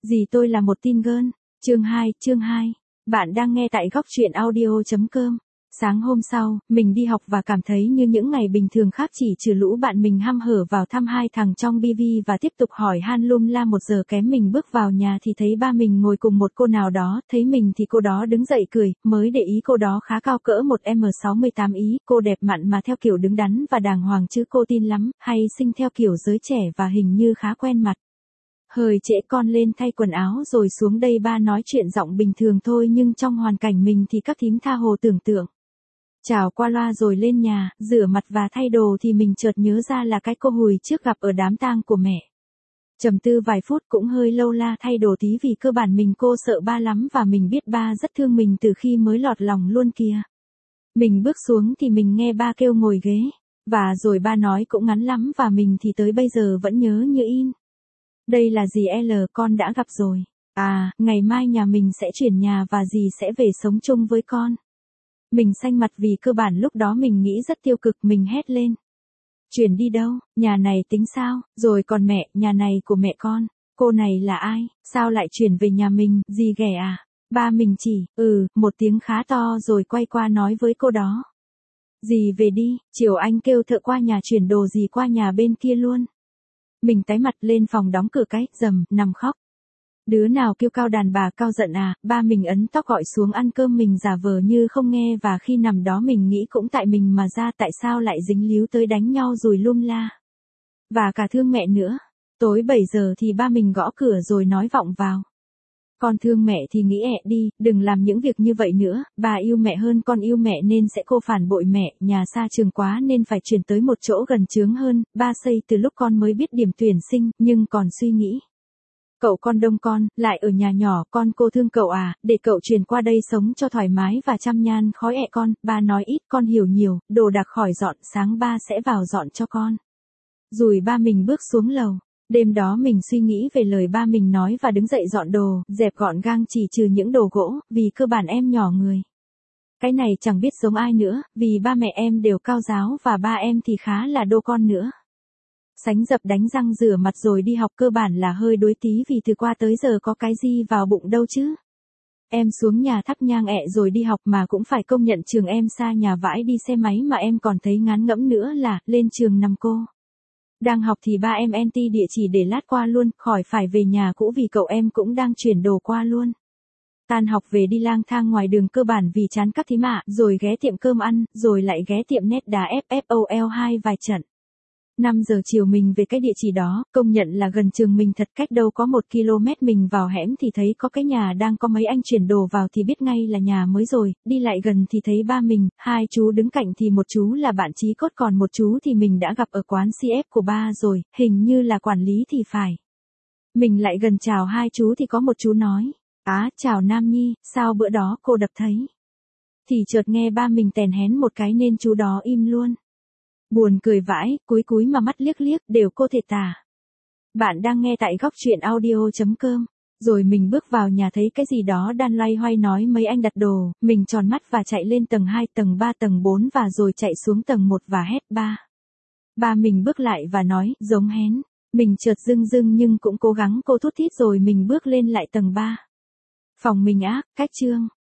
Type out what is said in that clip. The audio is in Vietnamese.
Gì tôi là một teen girl. Chương 2. Bạn đang nghe tại góc truyện audio.com. Sáng hôm sau, mình đi học và cảm thấy như những ngày bình thường khác, chỉ trừ lũ bạn mình hăm hở vào thăm hai thằng trong BV và tiếp tục hỏi han lum la. 1 giờ kém mình bước vào nhà thì thấy ba mình ngồi cùng một cô nào đó, thấy mình thì cô đó đứng dậy cười, mới để ý cô đó khá cao cỡ 1m68 ý, cô đẹp mặn mà theo kiểu đứng đắn và đàng hoàng chứ cô tin lắm, hay xinh theo kiểu giới trẻ và hình như khá quen mặt. Hơi trễ, con lên thay quần áo rồi xuống đây. Ba nói chuyện giọng bình thường thôi nhưng trong hoàn cảnh mình thì các thím tha hồ tưởng tượng. Chào qua loa rồi lên nhà, rửa mặt và thay đồ thì mình chợt nhớ ra là cái cô hồi trước gặp ở đám tang của mẹ. Trầm tư vài phút cũng hơi lâu la thay đồ tí vì cơ bản mình cô sợ ba lắm và mình biết ba rất thương mình từ khi mới lọt lòng luôn kìa. Mình bước xuống thì mình nghe ba kêu ngồi ghế. Và rồi ba nói cũng ngắn lắm và mình thì tới bây giờ vẫn nhớ như in. Đây là dì L, con đã gặp rồi. À, ngày mai nhà mình sẽ chuyển nhà và dì sẽ về sống chung với con. Mình xanh mặt vì cơ bản lúc đó mình nghĩ rất tiêu cực, mình hét lên. Chuyển đi đâu, nhà này tính sao, rồi còn mẹ, nhà này của mẹ con. Cô này là ai, sao lại chuyển về nhà mình, dì ghẻ à? Ba mình chỉ, một tiếng khá to rồi quay qua nói với cô đó. Dì về đi, chiều anh kêu thợ qua nhà chuyển đồ dì qua nhà bên kia luôn. Mình tái mặt lên phòng đóng cửa cái, nằm khóc. Đứa nào kêu cao đàn bà cao giận à, ba mình ấn tóc gọi xuống ăn cơm, mình giả vờ như không nghe và khi nằm đó mình nghĩ cũng tại mình mà ra, tại sao lại dính líu tới đánh nhau rồi lum la. Và cả thương mẹ nữa. Tối 7 giờ thì ba mình gõ cửa rồi nói vọng vào. Con thương mẹ thì nghĩ ẹ đi, đừng làm những việc như vậy nữa, bà yêu mẹ hơn con yêu mẹ nên sẽ cô phản bội mẹ, nhà xa trường quá nên phải chuyển tới một chỗ gần chướng hơn, ba xây từ lúc con mới biết điểm tuyển sinh, nhưng còn suy nghĩ. Cậu con đông con, lại ở nhà nhỏ, con cô thương cậu à, để cậu chuyển qua đây sống cho thoải mái và chăm nhan khói ẹ con, ba nói ít con hiểu nhiều, đồ đạc khỏi dọn, sáng ba sẽ vào dọn cho con. Rồi ba mình bước xuống lầu. Đêm đó mình suy nghĩ về lời ba mình nói và đứng dậy dọn đồ, dẹp gọn gàng chỉ trừ những đồ gỗ, vì cơ bản em nhỏ người. Cái này chẳng biết giống ai nữa, vì ba mẹ em đều cao giáo và ba em thì khá là đô con nữa. Sánh dập đánh răng rửa mặt rồi đi học cơ bản là hơi đuối tí vì từ qua tới giờ có cái gì vào bụng đâu chứ. Em xuống nhà thắp nhang ẹ rồi đi học mà cũng phải công nhận trường em xa nhà vãi, đi xe máy mà em còn thấy ngán ngẫm nữa là lên trường nằm cô. Đang học thì ba em NT địa chỉ để lát qua luôn, khỏi phải về nhà cũ vì cậu em cũng đang chuyển đồ qua luôn. Tan học về đi lang thang ngoài đường cơ bản vì chán các thím ạ, rồi ghé tiệm cơm ăn, rồi lại ghé tiệm nét đá FFOL2 vài trận. 5 giờ chiều mình về cái địa chỉ đó, công nhận là gần trường mình thật, cách đâu có 1 km. Mình vào hẻm thì thấy có cái nhà đang có mấy anh chuyển đồ vào thì biết ngay là nhà mới rồi, đi lại gần thì thấy ba mình, hai chú đứng cạnh thì một chú là bạn chí cốt còn một chú thì mình đã gặp ở quán CF của ba rồi, hình như là quản lý thì phải. Mình lại gần chào hai chú thì có một chú nói, chào Nam Nhi, sao bữa đó cô đập thấy. Thì chợt nghe ba mình tèn hén một cái nên chú đó im luôn. Buồn cười vãi, cúi mà mắt liếc liếc, đều cô thể tả. Bạn đang nghe tại góc truyện audio.com. Rồi mình bước vào nhà thấy cái gì đó đan loay hoay nói mấy anh đặt đồ, mình tròn mắt và chạy lên tầng 2, tầng 3, tầng 4 và rồi chạy xuống tầng 1 và hét ba. Ba mình bước lại và nói, giống hén. Mình chợt dưng nhưng cũng cố gắng cô thút thít rồi mình bước lên lại tầng 3. Phòng mình cách trương,